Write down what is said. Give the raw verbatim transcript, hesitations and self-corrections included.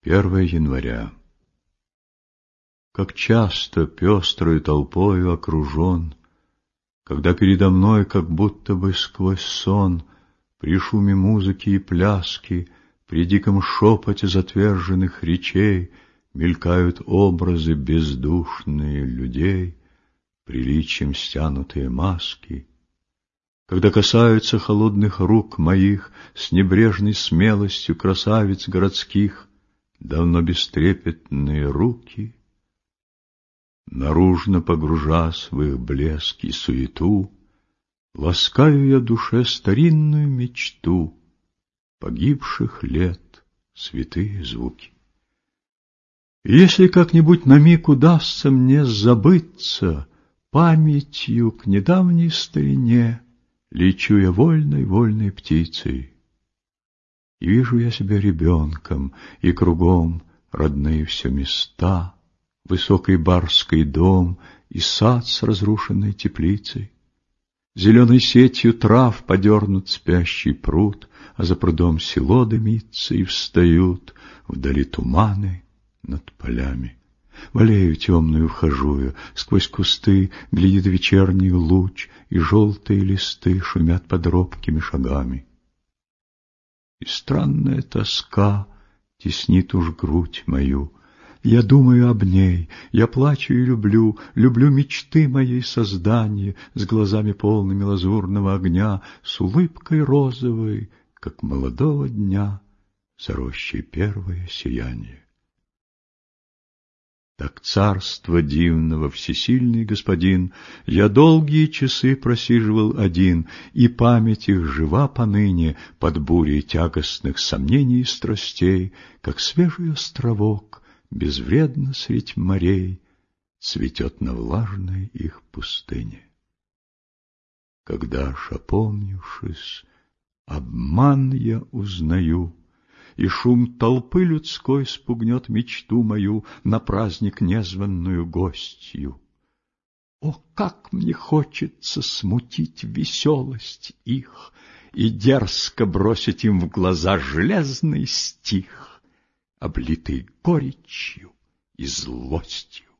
первое января. Как часто пестрою толпою окружен, когда передо мной, как будто бы сквозь сон, при шуме музыки и пляски, при диком шепоте затверженных речей мелькают образы бездушные людей, приличием стянутые маски. Когда касаются холодных рук моих с небрежной смелостью красавиц городских давно бестрепетные руки, наружно погружась в их блеск и суету, ласкаю я душе старинную мечту погибших лет святые звуки. И если как-нибудь на миг удастся мне забыться памятью к недавней старине, лечу я вольной-вольной птицей, и вижу я себя ребенком, и кругом родные все места, высокий барский дом и сад с разрушенной теплицей. Зеленой сетью трав подернут спящий пруд, а за прудом село дымится, и встают вдали туманы над полями. В аллею темную вхожу я, сквозь кусты глядит вечерний луч, и желтые листы шумят под робкими шагами. И странная тоска теснит уж грудь мою. Я думаю об ней, я плачу и люблю, люблю мечты моей создания, с глазами полными лазурного огня, с улыбкой розовой, как молодого дня, за рощей первое сияние. Так царство дивного всесильный господин я долгие часы просиживал один, и память их жива поныне под бурей тягостных сомнений и страстей, как свежий островок безвредно средь морей цветет на влажной их пустыне. Когда ж, опомнившись, обман я узнаю, и шум толпы людской спугнет мечту мою на праздник незваную гостью. О, как мне хочется смутить веселость их и дерзко бросить им в глаза железный стих, облитый горечью и злостью.